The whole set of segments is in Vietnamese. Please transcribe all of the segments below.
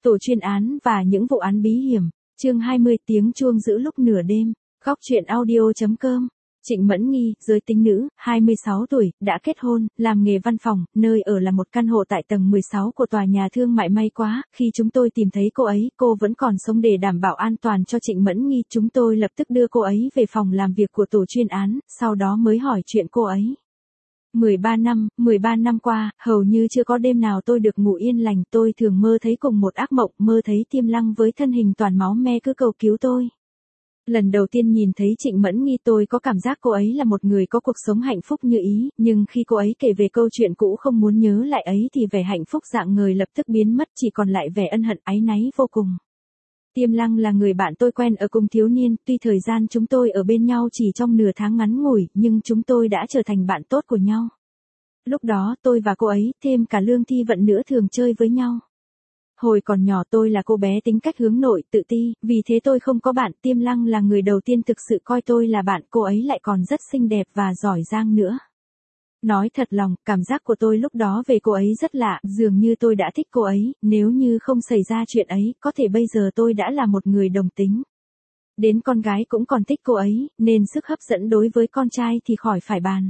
Tổ chuyên án và những vụ án bí hiểm, chương 20 tiếng chuông giữa lúc nửa đêm, góc truyện audio.com. Trịnh Mẫn Nghi, giới tính nữ, 26 tuổi, đã kết hôn, làm nghề văn phòng, nơi ở là một căn hộ tại tầng 16 của tòa nhà thương mại. May quá, khi chúng tôi tìm thấy cô ấy, cô vẫn còn sống. Để đảm bảo an toàn cho Trịnh Mẫn Nghi, chúng tôi lập tức đưa cô ấy về phòng làm việc của tổ chuyên án, sau đó mới hỏi chuyện cô ấy. 13 năm qua, hầu như chưa có đêm nào tôi được ngủ yên lành. Tôi thường mơ thấy cùng một ác mộng, mơ thấy Tiêm Lăng với thân hình toàn máu me cứ cầu cứu tôi. Lần đầu tiên nhìn thấy Trịnh Mẫn Nghi, tôi có cảm giác cô ấy là một người có cuộc sống hạnh phúc như ý, nhưng khi cô ấy kể về câu chuyện cũ không muốn nhớ lại ấy thì vẻ hạnh phúc rạng ngời lập tức biến mất, chỉ còn lại vẻ ân hận áy náy vô cùng. Tiêm Lăng là người bạn tôi quen ở cùng thiếu niên, tuy thời gian chúng tôi ở bên nhau chỉ trong nửa tháng ngắn ngủi, nhưng chúng tôi đã trở thành bạn tốt của nhau. Lúc đó tôi và cô ấy, thêm cả Lương Thi Vận nữa, thường chơi với nhau. Hồi còn nhỏ tôi là cô bé tính cách hướng nội, tự ti, vì thế tôi không có bạn. Tiêm Lăng là người đầu tiên thực sự coi tôi là bạn, cô ấy lại còn rất xinh đẹp và giỏi giang nữa. Nói thật lòng, cảm giác của tôi lúc đó về cô ấy rất lạ, dường như tôi đã thích cô ấy, nếu như không xảy ra chuyện ấy, có thể bây giờ tôi đã là một người đồng tính. Đến con gái cũng còn thích cô ấy, nên sức hấp dẫn đối với con trai thì khỏi phải bàn.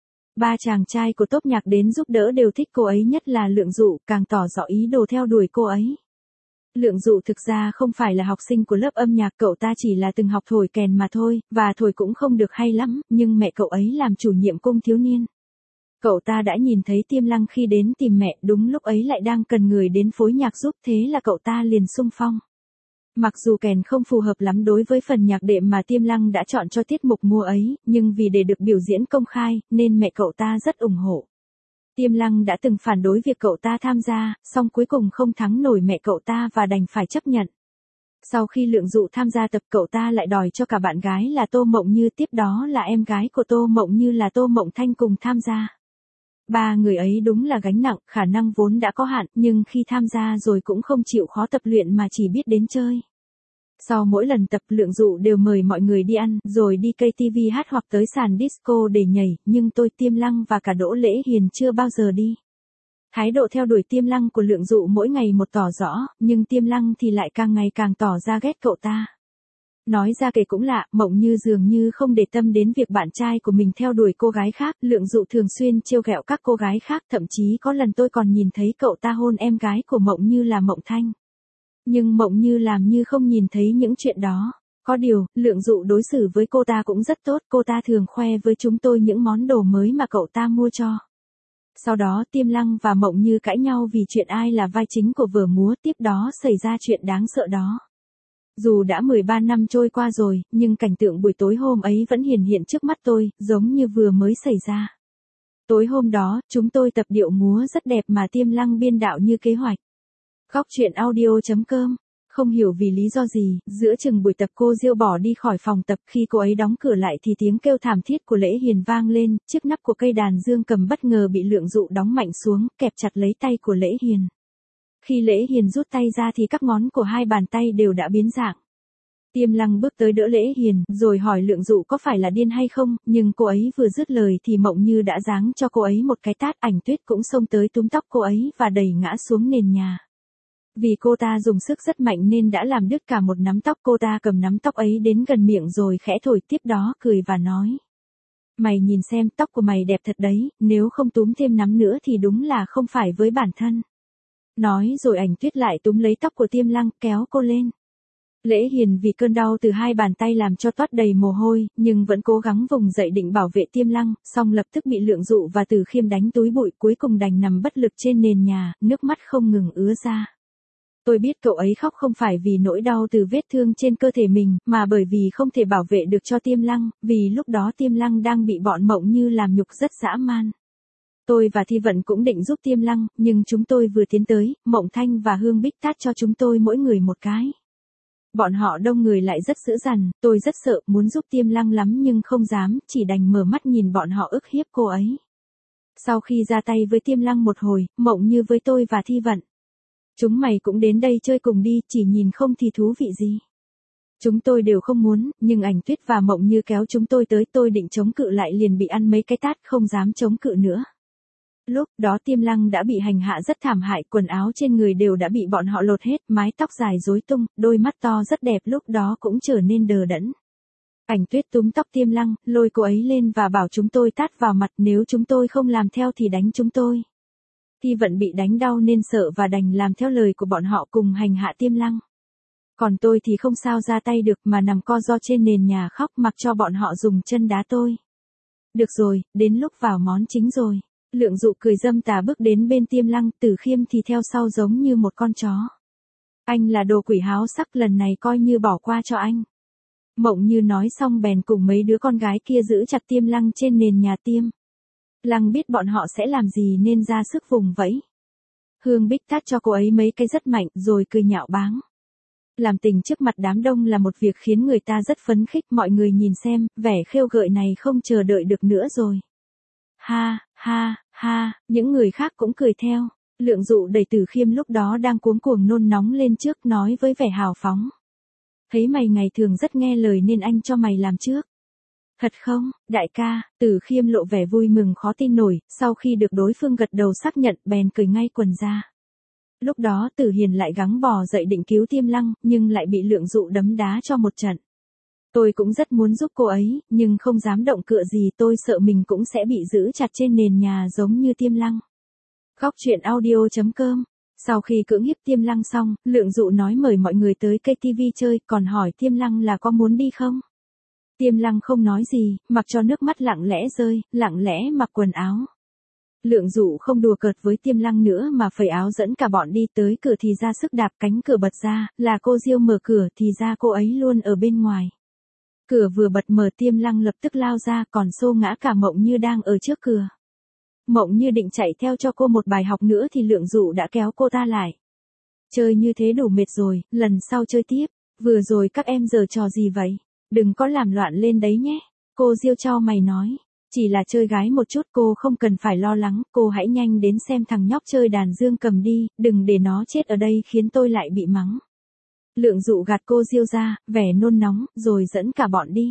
Ba chàng trai của tốp nhạc đến giúp đỡ đều thích cô ấy, nhất là Lượng Dụ, càng tỏ rõ ý đồ theo đuổi cô ấy. Lượng Dụ thực ra không phải là học sinh của lớp âm nhạc, cậu ta chỉ là từng học thổi kèn mà thôi, và thổi cũng không được hay lắm, nhưng mẹ cậu ấy làm chủ nhiệm cung thiếu niên. Cậu ta đã nhìn thấy Tiêm Lăng khi đến tìm mẹ, đúng lúc ấy lại đang cần người đến phối nhạc giúp, thế là cậu ta liền xung phong. Mặc dù kèn không phù hợp lắm đối với phần nhạc đệm mà Tiêm Lăng đã chọn cho tiết mục múa ấy, nhưng vì để được biểu diễn công khai, nên mẹ cậu ta rất ủng hộ. Tiêm Lăng đã từng phản đối việc cậu ta tham gia, song cuối cùng không thắng nổi mẹ cậu ta và đành phải chấp nhận. Sau khi Lượng Dụ tham gia tập, cậu ta lại đòi cho cả bạn gái là Tô Mộng Như, tiếp đó là em gái của Tô Mộng Như là Tô Mộng Thanh cùng tham gia. Ba người ấy đúng là gánh nặng, khả năng vốn đã có hạn, nhưng khi tham gia rồi cũng không chịu khó tập luyện mà chỉ biết đến chơi. Sau mỗi lần tập, Lượng Dụ đều mời mọi người đi ăn, rồi đi KTV hát hoặc tới sàn disco để nhảy, nhưng tôi, Tiêm Lăng và cả Đỗ Lễ Hiền chưa bao giờ đi. Thái độ theo đuổi Tiêm Lăng của Lượng Dụ mỗi ngày một tỏ rõ, nhưng Tiêm Lăng thì lại càng ngày càng tỏ ra ghét cậu ta. Nói ra kể cũng lạ, Mộng Như dường như không để tâm đến việc bạn trai của mình theo đuổi cô gái khác, Lượng Dụ thường xuyên trêu ghẹo các cô gái khác, thậm chí có lần tôi còn nhìn thấy cậu ta hôn em gái của Mộng Như là Mộng Thanh. Nhưng Mộng Như làm như không nhìn thấy những chuyện đó. Có điều, Lượng Dụ đối xử với cô ta cũng rất tốt, cô ta thường khoe với chúng tôi những món đồ mới mà cậu ta mua cho. Sau đó Tiêm Lăng và Mộng Như cãi nhau vì chuyện ai là vai chính của vở múa, tiếp đó xảy ra chuyện đáng sợ đó. Dù đã 13 năm trôi qua rồi, nhưng cảnh tượng buổi tối hôm ấy vẫn hiển hiện trước mắt tôi, giống như vừa mới xảy ra. Tối hôm đó, chúng tôi tập điệu múa rất đẹp mà Tiêm Lăng biên đạo như kế hoạch. Góc truyện audio.com. Không hiểu vì lý do gì, giữa chừng buổi tập cô Diêu bỏ đi khỏi phòng tập, khi cô ấy đóng cửa lại thì tiếng kêu thảm thiết của Lễ Hiền vang lên, chiếc nắp của cây đàn dương cầm bất ngờ bị Lượng Dụ đóng mạnh xuống, kẹp chặt lấy tay của Lễ Hiền. Khi Lễ Hiền rút tay ra thì các ngón của hai bàn tay đều đã biến dạng. Tiêm Lăng bước tới đỡ Lễ Hiền, rồi hỏi Lượng Dụ có phải là điên hay không, nhưng cô ấy vừa dứt lời thì Mộng Như đã giáng cho cô ấy một cái tát. Ảnh Tuyết cũng xông tới túm tóc cô ấy và đẩy ngã xuống nền nhà. Vì cô ta dùng sức rất mạnh nên đã làm đứt cả một nắm tóc, cô ta cầm nắm tóc ấy đến gần miệng rồi khẽ thổi, tiếp đó cười và nói. Mày nhìn xem, tóc của mày đẹp thật đấy, nếu không túm thêm nắm nữa thì đúng là không phải với bản thân. Nói rồi Ảnh Tuyết lại túm lấy tóc của Tiêm Lăng, kéo cô lên. Lễ Hiền vì cơn đau từ hai bàn tay làm cho toát đầy mồ hôi, nhưng vẫn cố gắng vùng dậy định bảo vệ Tiêm Lăng, song lập tức bị Lượng Dụ và Từ Khiêm đánh túi bụi, cuối cùng đành nằm bất lực trên nền nhà, nước mắt không ngừng ứa ra. Tôi biết cậu ấy khóc không phải vì nỗi đau từ vết thương trên cơ thể mình, mà bởi vì không thể bảo vệ được cho Tiêm Lăng, vì lúc đó Tiêm Lăng đang bị bọn Mộng Như làm nhục rất dã man. Tôi và Thi Vận cũng định giúp Tiêm Lăng, nhưng chúng tôi vừa tiến tới, Mộng Thanh và Hương Bích tát cho chúng tôi mỗi người một cái. Bọn họ đông người lại rất dữ dằn, tôi rất sợ, muốn giúp Tiêm Lăng lắm nhưng không dám, chỉ đành mở mắt nhìn bọn họ ức hiếp cô ấy. Sau khi ra tay với Tiêm Lăng một hồi, Mộng Như với tôi và Thi Vận. Chúng mày cũng đến đây chơi cùng đi, chỉ nhìn không thì thú vị gì. Chúng tôi đều không muốn, nhưng Ảnh Tuyết và Mộng Như kéo chúng tôi tới, tôi định chống cự lại liền bị ăn mấy cái tát, không dám chống cự nữa. Lúc đó Tiêm Lăng đã bị hành hạ rất thảm hại, quần áo trên người đều đã bị bọn họ lột hết, mái tóc dài rối tung, đôi mắt to rất đẹp lúc đó cũng trở nên đờ đẫn. Ảnh Tuyết túm tóc Tiêm Lăng, lôi cô ấy lên và bảo chúng tôi tát vào mặt, nếu chúng tôi không làm theo thì đánh chúng tôi. Thi Vận bị đánh đau nên sợ và đành làm theo lời của bọn họ cùng hành hạ Tiêm Lăng. Còn tôi thì không sao ra tay được mà nằm co ro trên nền nhà khóc mặc cho bọn họ dùng chân đá tôi. Được rồi, đến lúc vào món chính rồi. Lượng Dụ cười dâm tà bước đến bên Tiêm Lăng, Tử Khiêm thì theo sau giống như một con chó. Anh là đồ quỷ háo sắc, lần này coi như bỏ qua cho anh. Mộng Như nói xong bèn cùng mấy đứa con gái kia giữ chặt Tiêm Lăng trên nền nhà Tiêm Lăng biết bọn họ sẽ làm gì nên ra sức vùng vẫy. Hương Bích tát cho cô ấy mấy cái rất mạnh rồi cười nhạo báng. Làm tình trước mặt đám đông là một việc khiến người ta rất phấn khích, mọi người nhìn xem, vẻ khêu gợi này không chờ đợi được nữa rồi. Ha, ha, ha, những người khác cũng cười theo. Lượng Dụ đẩy Tử Khiêm lúc đó đang cuống cuồng nôn nóng lên trước nói với vẻ hào phóng. Thấy mày ngày thường rất nghe lời nên anh cho mày làm trước. Thật không, đại ca? Tử Khiêm lộ vẻ vui mừng khó tin nổi, sau khi được đối phương gật đầu xác nhận bèn cười ngay quần ra. Lúc đó Tử Hiền lại gắng bò dậy định cứu Tiêm Lăng, nhưng lại bị Lượng Dụ đấm đá cho một trận. Tôi cũng rất muốn giúp cô ấy, nhưng không dám động cựa gì, tôi sợ mình cũng sẽ bị giữ chặt trên nền nhà giống như Tiêm Lăng. Góc truyện audio.com. Sau khi cưỡng hiếp Tiêm Lăng xong, Lượng Dụ nói mời mọi người tới cây TV chơi, còn hỏi Tiêm Lăng là có muốn đi không? Tiêm Lăng không nói gì, mặc cho nước mắt lặng lẽ rơi, lặng lẽ mặc quần áo. Lượng Dụ không đùa cợt với Tiêm Lăng nữa mà phẩy áo dẫn cả bọn đi tới cửa thì ra sức đạp cánh cửa bật ra, là cô Diêu mở cửa thì ra cô ấy luôn ở bên ngoài. Cửa vừa bật mở Tiêm Lăng lập tức lao ra, còn xô ngã cả Mộng Như đang ở trước cửa. Mộng Như định chạy theo cho cô một bài học nữa thì Lượng Dụ đã kéo cô ta lại. Chơi như thế đủ mệt rồi, lần sau chơi tiếp. Vừa rồi các em giở trò gì vậy? Đừng có làm loạn lên đấy nhé. Cô Diêu chau mày nói. Chỉ là chơi gái một chút, cô không cần phải lo lắng, cô hãy nhanh đến xem thằng nhóc chơi đàn dương cầm đi, đừng để nó chết ở đây khiến tôi lại bị mắng. Lượng Dụ gạt cô Diêu ra, vẻ nôn nóng, rồi dẫn cả bọn đi.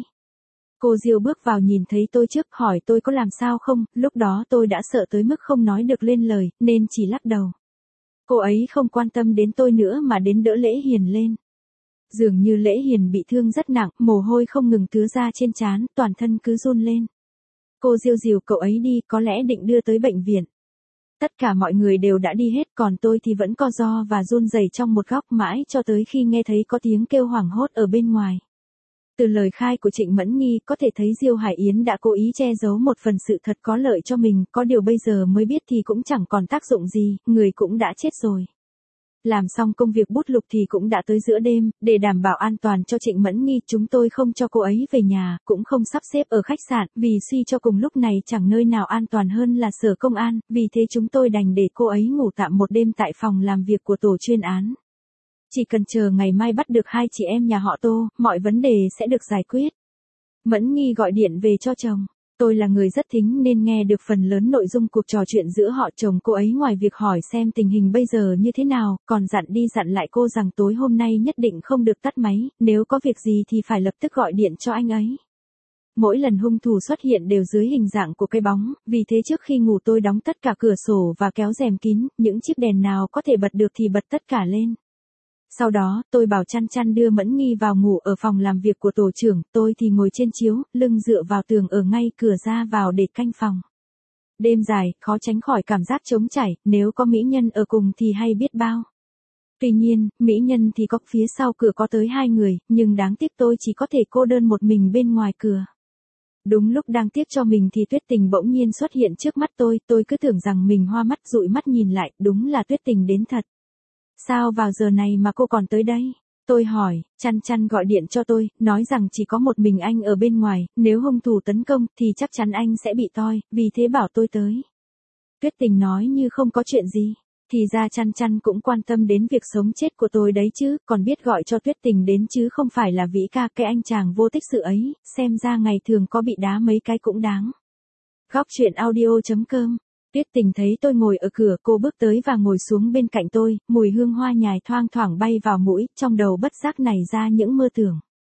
Cô Diêu bước vào nhìn thấy tôi trước, hỏi tôi có làm sao không, lúc đó tôi đã sợ tới mức không nói được lên lời, nên chỉ lắc đầu. Cô ấy không quan tâm đến tôi nữa mà đến đỡ Lễ Hiền lên. Dường như Lễ Hiền bị thương rất nặng, mồ hôi không ngừng tứa ra trên trán, toàn thân cứ run lên. Cô Diêu dìu cậu ấy đi, có lẽ định đưa tới bệnh viện. Tất cả mọi người đều đã đi hết, còn tôi thì vẫn co ro và run rẩy trong một góc mãi cho tới khi nghe thấy có tiếng kêu hoảng hốt ở bên ngoài. Từ lời khai của Trịnh Mẫn Nghi có thể thấy Diêu Hải Yến đã cố ý che giấu một phần sự thật có lợi cho mình, có điều bây giờ mới biết thì cũng chẳng còn tác dụng gì, người cũng đã chết rồi. Làm xong công việc bút lục thì cũng đã tới giữa đêm, để đảm bảo an toàn cho Trịnh Mẫn Nghi, chúng tôi không cho cô ấy về nhà, cũng không sắp xếp ở khách sạn, vì suy cho cùng lúc này chẳng nơi nào an toàn hơn là sở công an, vì thế chúng tôi đành để cô ấy ngủ tạm một đêm tại phòng làm việc của tổ chuyên án. Chỉ cần chờ ngày mai bắt được hai chị em nhà họ Tô, mọi vấn đề sẽ được giải quyết. Mẫn Nghi gọi điện về cho chồng. Tôi là người rất thính nên nghe được phần lớn nội dung cuộc trò chuyện giữa họ chồng cô ấy, ngoài việc hỏi xem tình hình bây giờ như thế nào, còn dặn đi dặn lại cô rằng tối hôm nay nhất định không được tắt máy, nếu có việc gì thì phải lập tức gọi điện cho anh ấy. Mỗi lần hung thủ xuất hiện đều dưới hình dạng của cái bóng, vì thế trước khi ngủ tôi đóng tất cả cửa sổ và kéo rèm kín, những chiếc đèn nào có thể bật được thì bật tất cả lên. Sau đó, tôi bảo Chăn Chăn đưa Mẫn Nghi vào ngủ ở phòng làm việc của tổ trưởng, tôi thì ngồi trên chiếu, lưng dựa vào tường ở ngay cửa ra vào để canh phòng. Đêm dài, khó tránh khỏi cảm giác trống trải, nếu có mỹ nhân ở cùng thì hay biết bao. Tuy nhiên, mỹ nhân thì có, phía sau cửa có tới 2 người, nhưng đáng tiếc tôi chỉ có thể cô đơn một mình bên ngoài cửa. Đúng lúc đang tiếc cho mình thì Tuyết Tình bỗng nhiên xuất hiện trước mắt tôi cứ tưởng rằng mình hoa mắt, dụi mắt nhìn lại, đúng là Tuyết Tình đến thật. Sao vào giờ này mà cô còn tới đây? Tôi hỏi, Chăn Chăn gọi điện cho tôi, nói rằng chỉ có một mình anh ở bên ngoài, nếu hung thủ tấn công thì chắc chắn anh sẽ bị toi, vì thế bảo tôi tới. Tuyết Tình nói như không có chuyện gì. Thì ra Chăn Chăn cũng quan tâm đến việc sống chết của tôi đấy chứ, còn biết gọi cho Tuyết Tình đến chứ không phải là Vĩ ca, cái anh chàng vô tích sự ấy, xem ra ngày thường có bị đá mấy cái cũng đáng. Góc truyện audio.com. Tuyết Tình thấy tôi ngồi ở cửa, cô bước tới và ngồi xuống bên cạnh tôi, mùi hương hoa nhài thoang thoảng bay vào mũi, trong đầu bất giác nảy ra những mơ tưởng.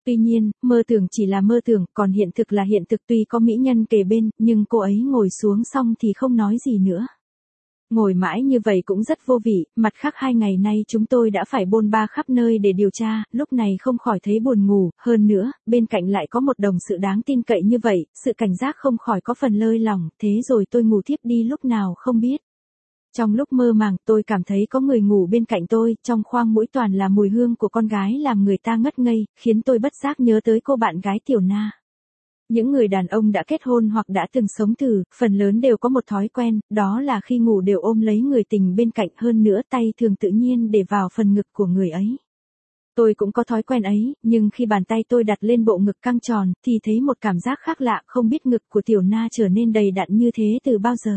Tuy nhiên, mơ tưởng chỉ là mơ tưởng, còn hiện thực là hiện thực, tuy có mỹ nhân kề bên, nhưng cô ấy ngồi xuống xong thì không nói gì nữa. Ngồi mãi như vậy cũng rất vô vị, mặt khác 2 ngày nay chúng tôi đã phải bôn ba khắp nơi để điều tra, lúc này không khỏi thấy buồn ngủ, hơn nữa, bên cạnh lại có một đồng sự đáng tin cậy như vậy, sự cảnh giác không khỏi có phần lơi lỏng, thế rồi tôi ngủ thiếp đi lúc nào không biết. Trong lúc mơ màng, tôi cảm thấy có người ngủ bên cạnh tôi, trong khoang mũi toàn là mùi hương của con gái làm người ta ngất ngây, khiến tôi bất giác nhớ tới cô bạn gái Tiểu Na. Những người đàn ông đã kết hôn hoặc đã từng sống thử, phần lớn đều có một thói quen, đó là khi ngủ đều ôm lấy người tình bên cạnh, hơn nữa tay thường tự nhiên để vào phần ngực của người ấy. Tôi cũng có thói quen ấy, nhưng khi bàn tay tôi đặt lên bộ ngực căng tròn, thì thấy một cảm giác khác lạ, không biết ngực của Tiểu Na trở nên đầy đặn như thế từ bao giờ.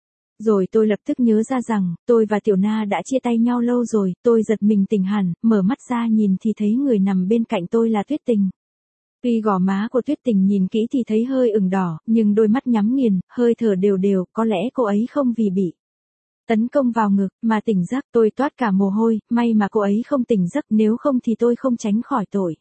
Rồi tôi lập tức nhớ ra rằng, tôi và Tiểu Na đã chia tay nhau lâu rồi, tôi giật mình tỉnh hẳn, mở mắt ra nhìn thì thấy người nằm bên cạnh tôi là Tuyết Tình. Tuy gò má của Tuyết Tình nhìn kỹ thì thấy hơi ửng đỏ, nhưng đôi mắt nhắm nghiền, hơi thở đều đều, có lẽ cô ấy không vì bị tấn công vào ngực, mà tỉnh giấc. Tôi toát cả mồ hôi, may mà cô ấy không tỉnh giấc, nếu không thì tôi không tránh khỏi tội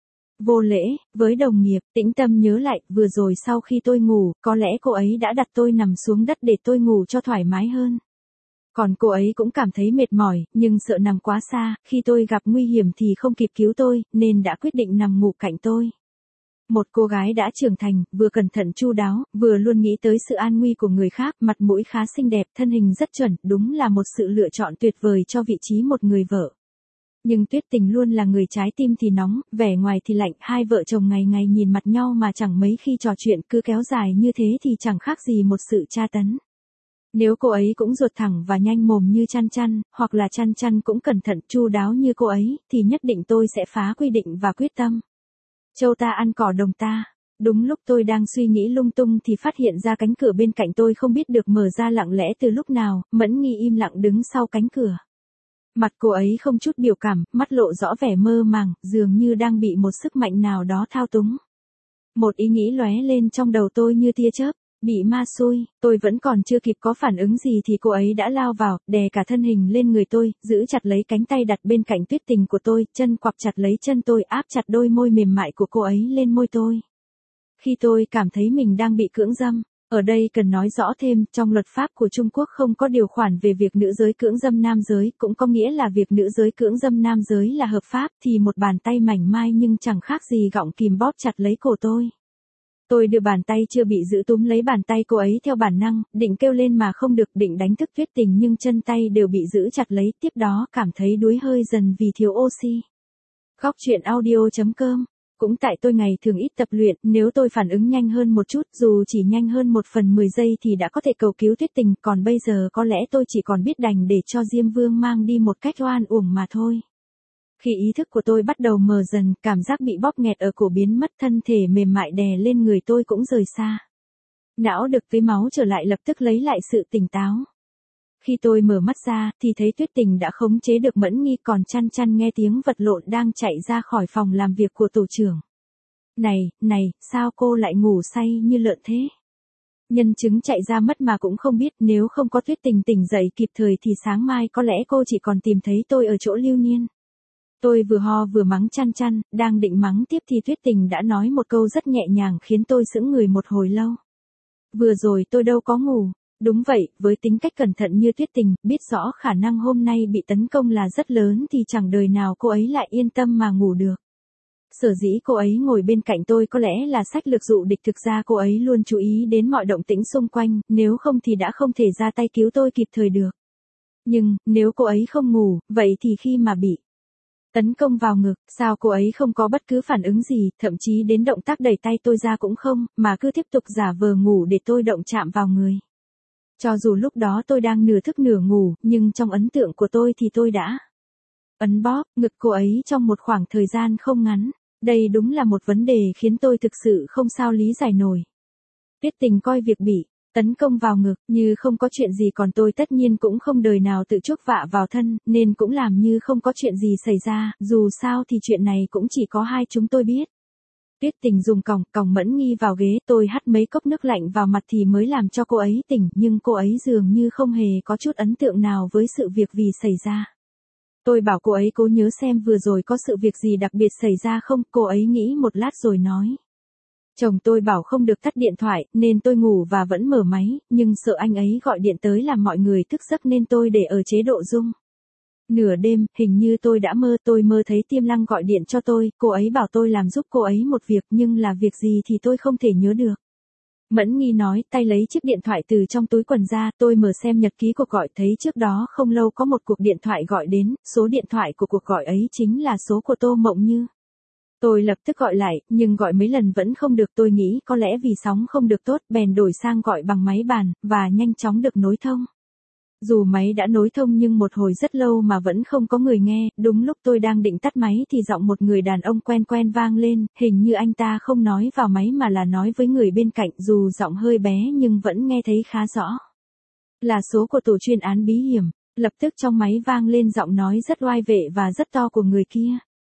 vô lễ với đồng nghiệp. Tĩnh tâm nhớ lại, vừa rồi sau khi tôi ngủ, có lẽ cô ấy đã đặt tôi nằm xuống đất để tôi ngủ cho thoải mái hơn. Còn cô ấy cũng cảm thấy mệt mỏi, nhưng sợ nằm quá xa, khi tôi gặp nguy hiểm thì không kịp cứu tôi, nên đã quyết định nằm ngủ cạnh tôi. Một cô gái đã trưởng thành, vừa cẩn thận chu đáo, vừa luôn nghĩ tới sự an nguy của người khác, mặt mũi khá xinh đẹp, thân hình rất chuẩn, đúng là một sự lựa chọn tuyệt vời cho vị trí một người vợ. Nhưng Tuyết Tình luôn là người trái tim thì nóng, vẻ ngoài thì lạnh, hai vợ chồng ngày ngày nhìn mặt nhau mà chẳng mấy khi trò chuyện, cứ kéo dài như thế thì chẳng khác gì một sự tra tấn. Nếu cô ấy cũng ruột thẳng và nhanh mồm như Chăn Chăn, hoặc là Chăn Chăn cũng cẩn thận chu đáo như cô ấy, thì nhất định tôi sẽ phá quy định và quyết tâm. Châu ta ăn cỏ đồng ta. Đúng lúc tôi đang suy nghĩ lung tung thì phát hiện ra cánh cửa bên cạnh tôi không biết được mở ra lặng lẽ từ lúc nào, Mẫn Nghi im lặng đứng sau cánh cửa. Mặt cô ấy không chút biểu cảm, mắt lộ rõ vẻ mơ màng, dường như đang bị một sức mạnh nào đó thao túng. Một ý nghĩ lóe lên trong đầu tôi như tia chớp, bị ma xui, tôi vẫn còn chưa kịp có phản ứng gì thì cô ấy đã lao vào, đè cả thân hình lên người tôi, giữ chặt lấy cánh tay đặt bên cạnh Tuyết Tình của tôi, chân quặp chặt lấy chân tôi, áp chặt đôi môi mềm mại của cô ấy lên môi tôi. Khi tôi cảm thấy mình đang bị cưỡng dâm, ở đây cần nói rõ thêm, trong luật pháp của Trung Quốc không có điều khoản về việc nữ giới cưỡng dâm nam giới, cũng có nghĩa là việc nữ giới cưỡng dâm nam giới là hợp pháp, thì một bàn tay mảnh mai nhưng chẳng khác gì gọng kìm bóp chặt lấy cổ tôi. Tôi đưa bàn tay chưa bị giữ túm lấy bàn tay cô ấy theo bản năng, định kêu lên mà không được, định đánh thức Tuyết Tình nhưng chân tay đều bị giữ chặt lấy, tiếp đó cảm thấy đuối hơi dần vì thiếu oxy. Góc truyện audio.com. Cũng tại tôi ngày thường ít tập luyện, nếu tôi phản ứng nhanh hơn một chút, dù chỉ nhanh hơn 1/10 giây thì đã có thể cầu cứu Tuyết Tình, còn bây giờ có lẽ tôi chỉ còn biết đành để cho Diêm Vương mang đi một cách oan uổng mà thôi. Khi ý thức của tôi bắt đầu mờ dần, cảm giác bị bóp nghẹt ở cổ biến mất, thân thể mềm mại đè lên người tôi cũng rời xa. Não được tưới máu trở lại, lập tức lấy lại sự tỉnh táo. Khi tôi mở mắt ra, thì thấy Tuyết Tình đã khống chế được Mẫn Nghi, còn Chăn Chăn nghe tiếng vật lộn đang chạy ra khỏi phòng làm việc của tổ trưởng. Này, sao cô lại ngủ say như lợn thế? Nhân chứng chạy ra mất mà cũng không biết, nếu không có Tuyết Tình tỉnh dậy kịp thời thì sáng mai có lẽ cô chỉ còn tìm thấy tôi ở chỗ Lưu Niên. Tôi vừa ho vừa mắng Chăn Chăn, đang định mắng tiếp thì Tuyết Tình đã nói một câu rất nhẹ nhàng khiến tôi sững người một hồi lâu. Vừa rồi tôi đâu có ngủ. Đúng vậy, với tính cách cẩn thận như Tuyết Tình, biết rõ khả năng hôm nay bị tấn công là rất lớn thì chẳng đời nào cô ấy lại yên tâm mà ngủ được. Sở dĩ cô ấy ngồi bên cạnh tôi có lẽ là sách lược dụ địch, thực ra cô ấy luôn chú ý đến mọi động tĩnh xung quanh, nếu không thì đã không thể ra tay cứu tôi kịp thời được. Nhưng, nếu cô ấy không ngủ, vậy thì khi mà bị tấn công vào ngực, sao cô ấy không có bất cứ phản ứng gì, thậm chí đến động tác đẩy tay tôi ra cũng không, mà cứ tiếp tục giả vờ ngủ để tôi động chạm vào người. Cho dù lúc đó tôi đang nửa thức nửa ngủ, nhưng trong ấn tượng của tôi thì tôi đã ấn bóp ngực cô ấy trong một khoảng thời gian không ngắn. Đây đúng là một vấn đề khiến tôi thực sự không sao lý giải nổi. Tuyết Tình coi việc bị tấn công vào ngực như không có chuyện gì, còn tôi tất nhiên cũng không đời nào tự chuốc vạ vào thân, nên cũng làm như không có chuyện gì xảy ra, dù sao thì chuyện này cũng chỉ có hai chúng tôi biết. Tuyết Tình dùng còng Mẫn Nghi vào ghế, tôi hắt mấy cốc nước lạnh vào mặt thì mới làm cho cô ấy tỉnh, nhưng cô ấy dường như không hề có chút ấn tượng nào với sự việc vì xảy ra. Tôi bảo cô ấy cố nhớ xem vừa rồi có sự việc gì đặc biệt xảy ra không, cô ấy nghĩ một lát rồi nói. Chồng tôi bảo không được tắt điện thoại, nên tôi ngủ và vẫn mở máy, nhưng sợ anh ấy gọi điện tới làm mọi người thức giấc nên tôi để ở chế độ rung. Nửa đêm, hình như tôi đã mơ, tôi mơ thấy Tiêm Lăng gọi điện cho tôi, cô ấy bảo tôi làm giúp cô ấy một việc nhưng là việc gì thì tôi không thể nhớ được. Mẫn Nghi nói, tay lấy chiếc điện thoại từ trong túi quần ra, tôi mở xem nhật ký cuộc gọi thấy trước đó không lâu có một cuộc điện thoại gọi đến, số điện thoại của cuộc gọi ấy chính là số của Tô Mộng Như. Tôi lập tức gọi lại, nhưng gọi mấy lần vẫn không được, tôi nghĩ có lẽ vì sóng không được tốt, bèn đổi sang gọi bằng máy bàn, và nhanh chóng được nối thông. Dù máy đã nối thông nhưng một hồi rất lâu mà vẫn không có người nghe, đúng lúc tôi đang định tắt máy thì giọng một người đàn ông quen quen vang lên, hình như anh ta không nói vào máy mà là nói với người bên cạnh, dù giọng hơi bé nhưng vẫn nghe thấy khá rõ. Là số của tổ chuyên án bí hiểm, lập tức trong máy vang lên giọng nói rất oai vệ và rất to của người kia.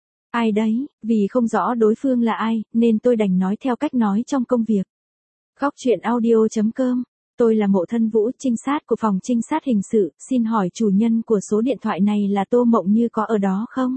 Ai đấy, vì không rõ đối phương là ai, nên tôi đành nói theo cách nói trong công việc. Góc truyện audio.com. Tôi là Mộ Thân Vũ, trinh sát của phòng trinh sát hình sự, xin hỏi chủ nhân của số điện thoại này là Tô Mộng Như có ở đó không?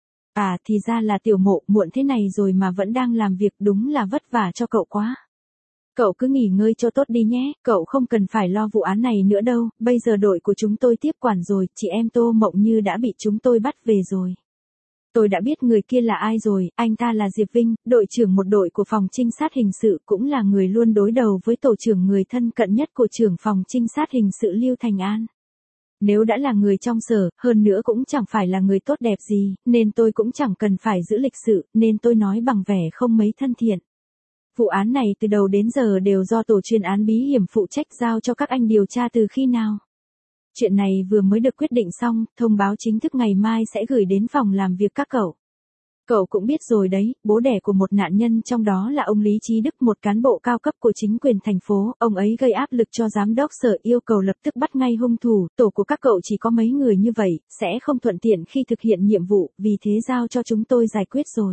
À thì ra là Tiểu Mộ, muộn thế này rồi mà vẫn đang làm việc, đúng là vất vả cho cậu quá. Cậu cứ nghỉ ngơi cho tốt đi nhé, cậu không cần phải lo vụ án này nữa đâu, bây giờ đội của chúng tôi tiếp quản rồi, chị em Tô Mộng Như đã bị chúng tôi bắt về rồi. Tôi đã biết người kia là ai rồi, anh ta là Diệp Vinh, đội trưởng một đội của phòng trinh sát hình sự, cũng là người luôn đối đầu với tổ trưởng, người thân cận nhất của trưởng phòng trinh sát hình sự Lưu Thành An. Nếu đã là người trong sở, hơn nữa cũng chẳng phải là người tốt đẹp gì, nên tôi cũng chẳng cần phải giữ lịch sự, nên tôi nói bằng vẻ không mấy thân thiện. Vụ án này từ đầu đến giờ đều do tổ chuyên án bí hiểm phụ trách, giao cho các anh điều tra từ khi nào? Chuyện này vừa mới được quyết định xong, thông báo chính thức ngày mai sẽ gửi đến phòng làm việc các cậu. Cậu cũng biết rồi đấy, bố đẻ của một nạn nhân trong đó là ông Lý Chí Đức, một cán bộ cao cấp của chính quyền thành phố, ông ấy gây áp lực cho giám đốc sở yêu cầu lập tức bắt ngay hung thủ, tổ của các cậu chỉ có mấy người như vậy, sẽ không thuận tiện khi thực hiện nhiệm vụ, vì thế giao cho chúng tôi giải quyết rồi.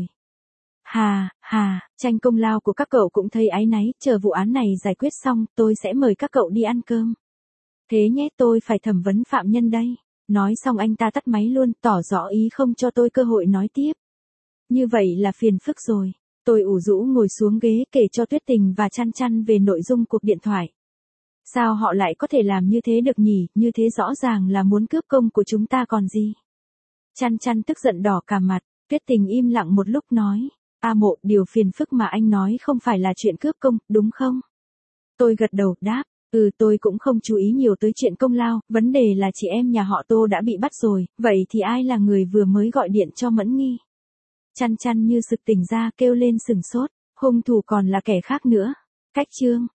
Hà, tranh công lao của các cậu cũng thấy áy náy, chờ vụ án này giải quyết xong, tôi sẽ mời các cậu đi ăn cơm. Thế nhé, tôi phải thẩm vấn phạm nhân đây. Nói xong anh ta tắt máy luôn, tỏ rõ ý không cho tôi cơ hội nói tiếp. Như vậy là phiền phức rồi. Tôi ủ rũ ngồi xuống ghế kể cho Tuyết Tình và Chăn Chăn về nội dung cuộc điện thoại. Sao họ lại có thể làm như thế được nhỉ, như thế rõ ràng là muốn cướp công của chúng ta còn gì. Chăn Chăn tức giận đỏ cả mặt, Tuyết Tình im lặng một lúc nói. Mộ, điều phiền phức mà anh nói không phải là chuyện cướp công, đúng không? Tôi gật đầu, đáp. Tôi cũng không chú ý nhiều tới chuyện công lao, vấn đề là chị em nhà họ Tô đã bị bắt rồi, vậy thì ai là người vừa mới gọi điện cho Mẫn Nghi? Chăn Chăn như sực tỉnh ra, kêu lên sừng sốt, hung thủ còn là kẻ khác nữa. Cách chương.